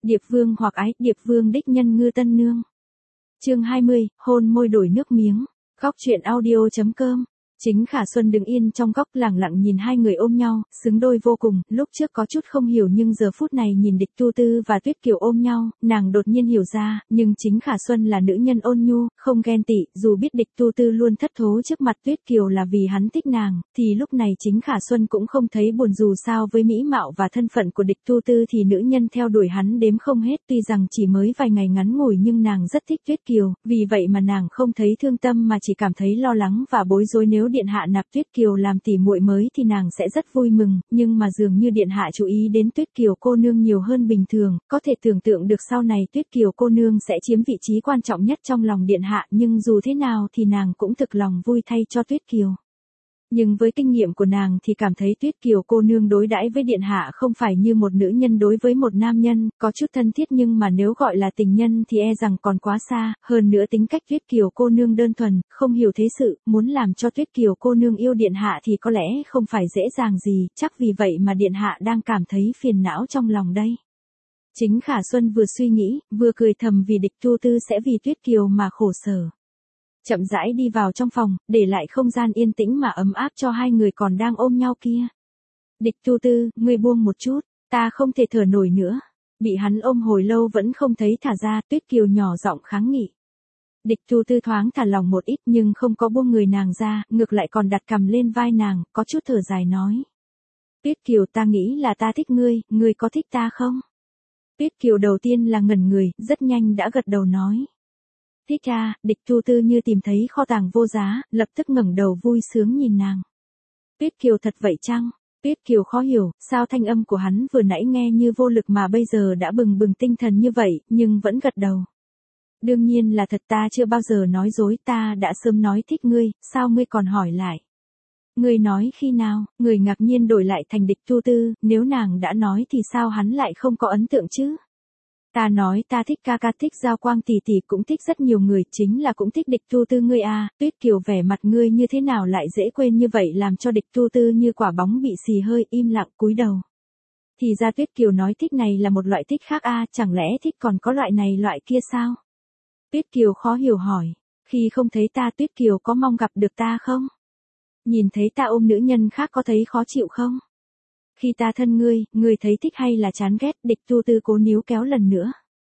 Điệp Vương hoặc ái, Điệp Vương đích nhân Ngư Tân Nương. Chương 20, hôn môi đổi nước miếng. Góc truyện audio.com. Chính Khả Xuân đứng yên trong góc lẳng lặng nhìn hai người ôm nhau, xứng đôi vô cùng, lúc trước có chút không hiểu nhưng giờ phút này nhìn Địch Tu Tư và Tuyết Kiều ôm nhau, nàng đột nhiên hiểu ra, nhưng chính Khả Xuân là nữ nhân ôn nhu, không ghen tị, dù biết Địch Tu Tư luôn thất thố trước mặt Tuyết Kiều là vì hắn thích nàng, thì lúc này chính Khả Xuân cũng không thấy buồn dù sao với mỹ mạo và thân phận của Địch Tu Tư thì nữ nhân theo đuổi hắn đếm không hết tuy rằng chỉ mới vài ngày ngắn ngủi nhưng nàng rất thích Tuyết Kiều, vì vậy mà nàng không thấy thương tâm mà chỉ cảm thấy lo lắng và bối rối nếu điện hạ nạp Tuyết Kiều làm tỷ muội mới thì nàng sẽ rất vui mừng, nhưng mà dường như điện hạ chú ý đến Tuyết Kiều cô nương nhiều hơn bình thường, có thể tưởng tượng được sau này Tuyết Kiều cô nương sẽ chiếm vị trí quan trọng nhất trong lòng điện hạ, nhưng dù thế nào thì nàng cũng thực lòng vui thay cho Tuyết Kiều. Nhưng với kinh nghiệm của nàng thì cảm thấy Tuyết Kiều cô nương đối đãi với điện hạ không phải như một nữ nhân đối với một nam nhân, có chút thân thiết nhưng mà nếu gọi là tình nhân thì e rằng còn quá xa, hơn nữa tính cách Tuyết Kiều cô nương đơn thuần, không hiểu thế sự, muốn làm cho Tuyết Kiều cô nương yêu điện hạ thì có lẽ không phải dễ dàng gì, chắc vì vậy mà điện hạ đang cảm thấy phiền não trong lòng đây. Chính Khả Xuân vừa suy nghĩ, vừa cười thầm vì Địch Tu Tư sẽ vì Tuyết Kiều mà khổ sở. Chậm rãi đi vào trong phòng, để lại không gian yên tĩnh mà ấm áp cho hai người còn đang ôm nhau kia. Địch Tu Tư, ngươi buông một chút, ta không thể thở nổi nữa. Bị hắn ôm hồi lâu vẫn không thấy thả ra, Tuyết Kiều nhỏ giọng kháng nghị. Địch Tu Tư thoáng thả lòng một ít nhưng không có buông người nàng ra, ngược lại còn đặt cằm lên vai nàng, có chút thở dài nói. Tuyết Kiều, ta nghĩ là ta thích ngươi, ngươi có thích ta không? Tuyết Kiều đầu tiên là ngẩn người, rất nhanh đã gật đầu nói. Thích à, Địch Tu Tư như tìm thấy kho tàng vô giá, lập tức ngẩng đầu vui sướng nhìn nàng. Tuyết Kiều, thật vậy chăng? Tuyết Kiều khó hiểu, sao thanh âm của hắn vừa nãy nghe như vô lực mà bây giờ đã bừng bừng tinh thần như vậy, nhưng vẫn gật đầu. Đương nhiên là thật, ta chưa bao giờ nói dối, ta đã sớm nói thích ngươi, sao ngươi còn hỏi lại? Ngươi nói khi nào? Người ngạc nhiên đổi lại thành Địch Tu Tư, nếu nàng đã nói thì sao hắn lại không có ấn tượng chứ? Ta nói ta thích ca ca, thích Giao Quang tỷ tỷ, cũng thích rất nhiều người, chính là cũng thích Địch Tu Tư ngươi à. Tuyết Kiều, vẻ mặt ngươi như thế nào lại dễ quên như vậy, làm cho Địch Tu Tư như quả bóng bị xì hơi, im lặng cúi đầu. Thì ra Tuyết Kiều nói thích này là một loại thích khác à, chẳng lẽ thích còn có loại này loại kia sao? Tuyết Kiều khó hiểu hỏi, khi không thấy ta Tuyết Kiều có mong gặp được ta không? Nhìn thấy ta ôm nữ nhân khác có thấy khó chịu không? Khi ta thân ngươi thấy thích hay là chán ghét? Địch Tu Tư cố níu kéo lần nữa.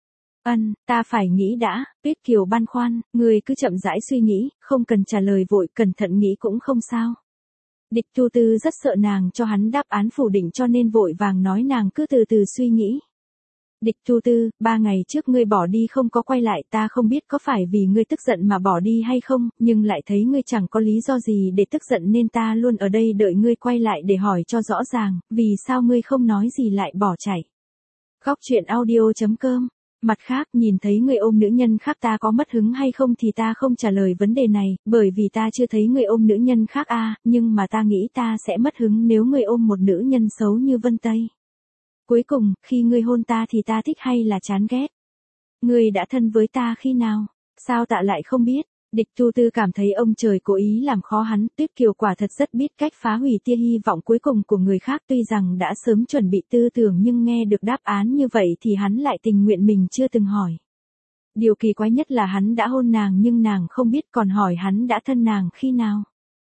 Ta phải nghĩ đã. Tuyết Kiều băn khoăn, ngươi cứ chậm rãi suy nghĩ, không cần trả lời vội, cẩn thận nghĩ cũng không sao. Địch Tu Tư rất sợ nàng cho hắn đáp án phủ định cho nên vội vàng nói nàng cứ từ từ suy nghĩ. Địch Tu Tư, 3 ngày trước ngươi bỏ đi không có quay lại, ta không biết có phải vì ngươi tức giận mà bỏ đi hay không, nhưng lại thấy ngươi chẳng có lý do gì để tức giận nên ta luôn ở đây đợi ngươi quay lại để hỏi cho rõ ràng, vì sao ngươi không nói gì lại bỏ chạy. Góc truyện audio.com. Mặt khác, nhìn thấy ngươi ôm nữ nhân khác ta có mất hứng hay không thì ta không trả lời vấn đề này, bởi vì ta chưa thấy ngươi ôm nữ nhân khác à, nhưng mà ta nghĩ ta sẽ mất hứng nếu ngươi ôm một nữ nhân xấu như Vân Tây. Cuối cùng, khi ngươi hôn ta thì ta thích hay là chán ghét? Ngươi đã thân với ta khi nào? Sao ta lại không biết? Địch Tu Tư cảm thấy ông trời cố ý làm khó hắn, Tuyết Kiều quả thật rất biết cách phá hủy tia hy vọng cuối cùng của người khác, tuy rằng đã sớm chuẩn bị tư tưởng nhưng nghe được đáp án như vậy thì hắn lại tình nguyện mình chưa từng hỏi. Điều kỳ quái nhất là hắn đã hôn nàng nhưng nàng không biết, còn hỏi hắn đã thân nàng khi nào.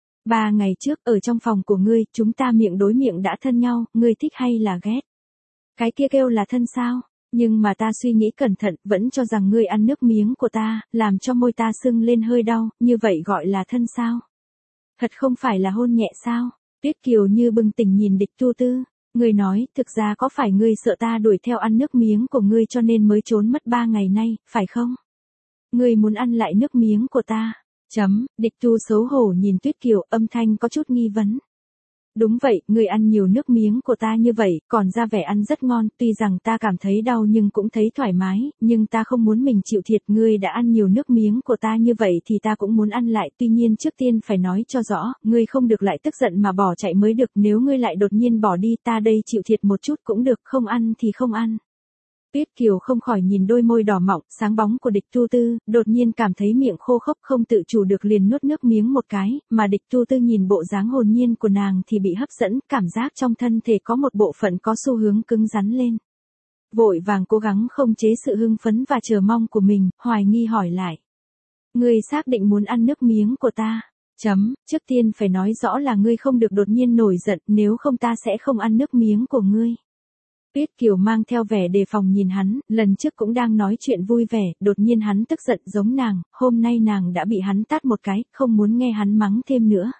3 ngày trước, ở trong phòng của ngươi, chúng ta miệng đối miệng đã thân nhau, ngươi thích hay là ghét? Cái kia kêu là thân sao? Nhưng mà ta suy nghĩ cẩn thận, vẫn cho rằng ngươi ăn nước miếng của ta, làm cho môi ta sưng lên hơi đau, như vậy gọi là thân sao? Thật không phải là hôn nhẹ sao? Tuyết Kiều như bừng tỉnh nhìn Địch Tu Tư, ngươi nói, thực ra có phải ngươi sợ ta đuổi theo ăn nước miếng của ngươi cho nên mới trốn mất 3 ngày nay, phải không? Ngươi muốn ăn lại nước miếng của ta? Địch Tu xấu hổ nhìn Tuyết Kiều, âm thanh có chút nghi vấn. Đúng vậy, ngươi ăn nhiều nước miếng của ta như vậy, còn ra vẻ ăn rất ngon, tuy rằng ta cảm thấy đau nhưng cũng thấy thoải mái, nhưng ta không muốn mình chịu thiệt, ngươi đã ăn nhiều nước miếng của ta như vậy thì ta cũng muốn ăn lại, tuy nhiên trước tiên phải nói cho rõ, ngươi không được lại tức giận mà bỏ chạy mới được, nếu ngươi lại đột nhiên bỏ đi ta đây chịu thiệt một chút cũng được, không ăn thì không ăn. Tuyết Kiều không khỏi nhìn đôi môi đỏ mọng, sáng bóng của Địch Tu Tư, đột nhiên cảm thấy miệng khô khốc không tự chủ được liền nuốt nước miếng một cái, mà Địch Tu Tư nhìn bộ dáng hồn nhiên của nàng thì bị hấp dẫn, cảm giác trong thân thể có một bộ phận có xu hướng cứng rắn lên. Vội vàng cố gắng không chế sự hưng phấn và chờ mong của mình, hoài nghi hỏi lại. Ngươi xác định muốn ăn nước miếng của ta? Trước tiên phải nói rõ là ngươi không được đột nhiên nổi giận, nếu không ta sẽ không ăn nước miếng của ngươi. Tuyết Kiều mang theo vẻ đề phòng nhìn hắn, lần trước cũng đang nói chuyện vui vẻ, đột nhiên hắn tức giận giống nàng, hôm nay nàng đã bị hắn tát một cái, không muốn nghe hắn mắng thêm nữa.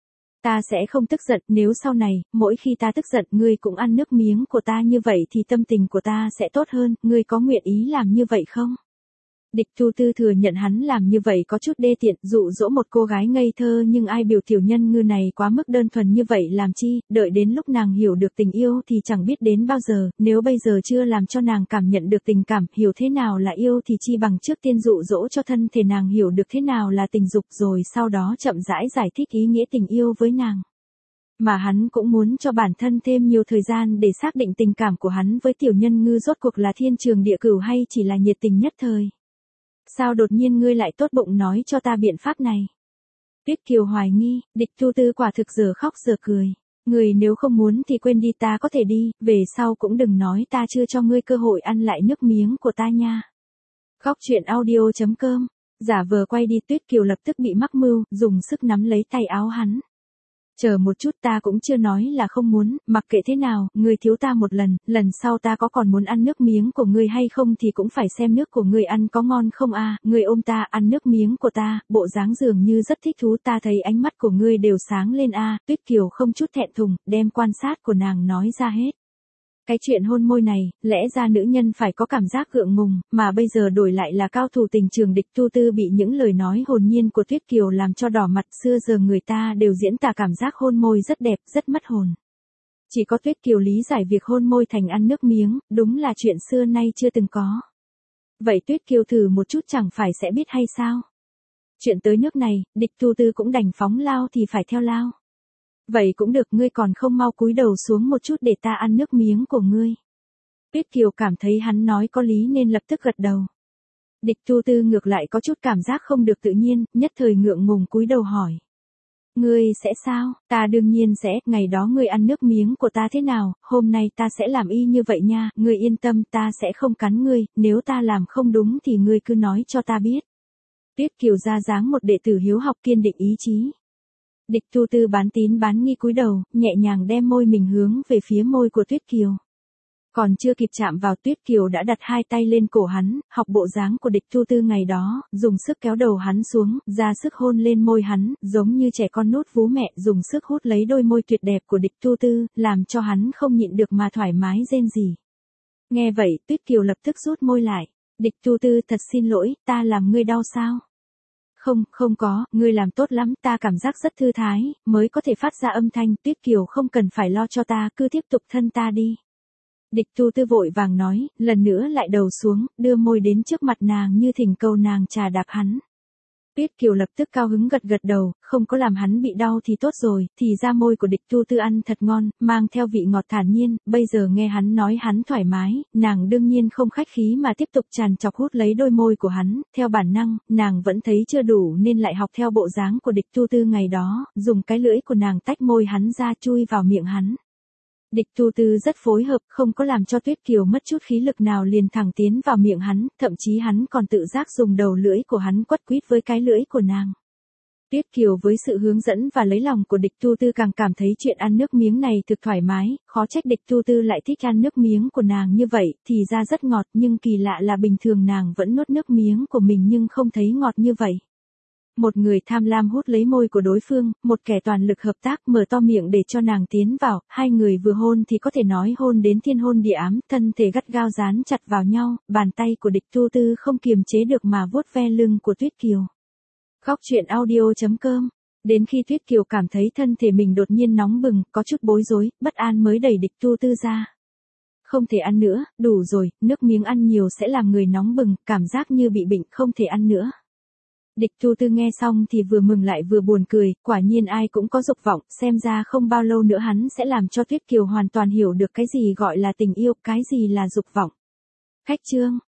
Ta sẽ không tức giận, nếu sau này, mỗi khi ta tức giận ngươi cũng ăn nước miếng của ta như vậy thì tâm tình của ta sẽ tốt hơn, ngươi có nguyện ý làm như vậy không? Địch Tu Tư thừa nhận hắn làm như vậy có chút đê tiện, dụ dỗ một cô gái ngây thơ, nhưng ai biểu tiểu nhân ngư này quá mức đơn thuần như vậy làm chi, đợi đến lúc nàng hiểu được tình yêu thì chẳng biết đến bao giờ, nếu bây giờ chưa làm cho nàng cảm nhận được tình cảm, hiểu thế nào là yêu thì chi bằng trước tiên dụ dỗ cho thân thể nàng hiểu được thế nào là tình dục rồi sau đó chậm rãi giải thích ý nghĩa tình yêu với nàng. Mà hắn cũng muốn cho bản thân thêm nhiều thời gian để xác định tình cảm của hắn với tiểu nhân ngư rốt cuộc là thiên trường địa cửu hay chỉ là nhiệt tình nhất thời. Sao đột nhiên ngươi lại tốt bụng nói cho ta biện pháp này? Tuyết Kiều hoài nghi, Địch Tu Tư quả thực giờ khóc giờ cười. Ngươi nếu không muốn thì quên đi, ta có thể đi, về sau cũng đừng nói ta chưa cho ngươi cơ hội ăn lại nước miếng của ta nha. Khóc chuyện audio.com. Giả vờ quay đi, Tuyết Kiều lập tức bị mắc mưu, dùng sức nắm lấy tay áo hắn. Chờ một chút, ta cũng chưa nói là không muốn, mặc kệ thế nào, ngươi thiếu ta một lần sau ta có còn muốn ăn nước miếng của ngươi hay không thì cũng phải xem nước của ngươi ăn có ngon không a. Ngươi ôm ta, ăn nước miếng của ta, bộ dáng dường như rất thích thú, ta thấy ánh mắt của ngươi đều sáng lên a. Tuyết Kiều không chút thẹn thùng, đem quan sát của nàng nói ra hết. Cái chuyện hôn môi này, lẽ ra nữ nhân phải có cảm giác ngượng ngùng, mà bây giờ đổi lại là cao thủ tình trường Địch Tu Tư bị những lời nói hồn nhiên của Tuyết Kiều làm cho đỏ mặt. Xưa giờ người ta đều diễn tả cảm giác hôn môi rất đẹp, rất mất hồn. Chỉ có Tuyết Kiều lý giải việc hôn môi thành ăn nước miếng, đúng là chuyện xưa nay chưa từng có. Vậy Tuyết Kiều thử một chút chẳng phải sẽ biết hay sao? Chuyện tới nước này, Địch Tu Tư cũng đành phóng lao thì phải theo lao. Vậy cũng được, ngươi còn không mau cúi đầu xuống một chút để ta ăn nước miếng của ngươi. Tuyết Kiều cảm thấy hắn nói có lý nên lập tức gật đầu. Địch Tu Tư ngược lại có chút cảm giác không được tự nhiên, nhất thời ngượng ngùng cúi đầu hỏi. Ngươi sẽ sao? Ta đương nhiên sẽ, ngày đó ngươi ăn nước miếng của ta thế nào, hôm nay ta sẽ làm y như vậy nha, ngươi yên tâm, ta sẽ không cắn ngươi, nếu ta làm không đúng thì ngươi cứ nói cho ta biết. Tuyết Kiều ra dáng một đệ tử hiếu học kiên định ý chí. Địch Tu Tư bán tín bán nghi cúi đầu, nhẹ nhàng đem môi mình hướng về phía môi của Tuyết Kiều. Còn chưa kịp chạm vào, Tuyết Kiều đã đặt hai tay lên cổ hắn, học bộ dáng của Địch Tu Tư ngày đó, dùng sức kéo đầu hắn xuống, ra sức hôn lên môi hắn, giống như trẻ con nuốt vú mẹ, dùng sức hút lấy đôi môi tuyệt đẹp của Địch Tu Tư, làm cho hắn không nhịn được mà thoải mái rên rỉ. Nghe vậy, Tuyết Kiều lập tức rút môi lại. Địch Tu Tư, thật xin lỗi, ta làm ngươi đau sao? Không có, ngươi làm tốt lắm, ta cảm giác rất thư thái, mới có thể phát ra âm thanh. Tuyết Kiều không cần phải lo cho ta, cứ tiếp tục thân ta đi. Địch Tu Tư vội vàng nói, lần nữa lại đầu xuống, đưa môi đến trước mặt nàng như thỉnh cầu nàng trà đạp hắn. Tuyết Kiều lập tức cao hứng gật gật đầu, không có làm hắn bị đau thì tốt rồi, thì ra môi của Địch Tu Tư ăn thật ngon, mang theo vị ngọt thản nhiên, bây giờ nghe hắn nói hắn thoải mái, nàng đương nhiên không khách khí mà tiếp tục tràn trọc hút lấy đôi môi của hắn, theo bản năng, nàng vẫn thấy chưa đủ nên lại học theo bộ dáng của Địch Tu Tư ngày đó, dùng cái lưỡi của nàng tách môi hắn ra chui vào miệng hắn. Địch Tu Tư rất phối hợp, không có làm cho Tuyết Kiều mất chút khí lực nào, liền thẳng tiến vào miệng hắn, thậm chí hắn còn tự giác dùng đầu lưỡi của hắn quất quýt với cái lưỡi của nàng. Tuyết Kiều với sự hướng dẫn và lấy lòng của Địch Tu Tư càng cảm thấy chuyện ăn nước miếng này thực thoải mái, khó trách Địch Tu Tư lại thích ăn nước miếng của nàng như vậy, thì ra rất ngọt, nhưng kỳ lạ là bình thường nàng vẫn nuốt nước miếng của mình nhưng không thấy ngọt như vậy. Một người tham lam hút lấy môi của đối phương, một kẻ toàn lực hợp tác mở to miệng để cho nàng tiến vào, hai người vừa hôn thì có thể nói hôn đến thiên hôn địa ám, thân thể gắt gao dán chặt vào nhau, bàn tay của Địch Tu Tư không kiềm chế được mà vuốt ve lưng của Tuyết Kiều. Khóc chuyện audio.com. Đến khi Tuyết Kiều cảm thấy thân thể mình đột nhiên nóng bừng, có chút bối rối, bất an mới đẩy Địch Tu Tư ra. Không thể ăn nữa, đủ rồi, nước miếng ăn nhiều sẽ làm người nóng bừng, cảm giác như bị bệnh, không thể ăn nữa. Địch Tu Tư nghe xong thì vừa mừng lại vừa buồn cười, quả nhiên ai cũng có dục vọng, xem ra không bao lâu nữa hắn sẽ làm cho Tuyết Kiều hoàn toàn hiểu được cái gì gọi là tình yêu, cái gì là dục vọng. Khách chương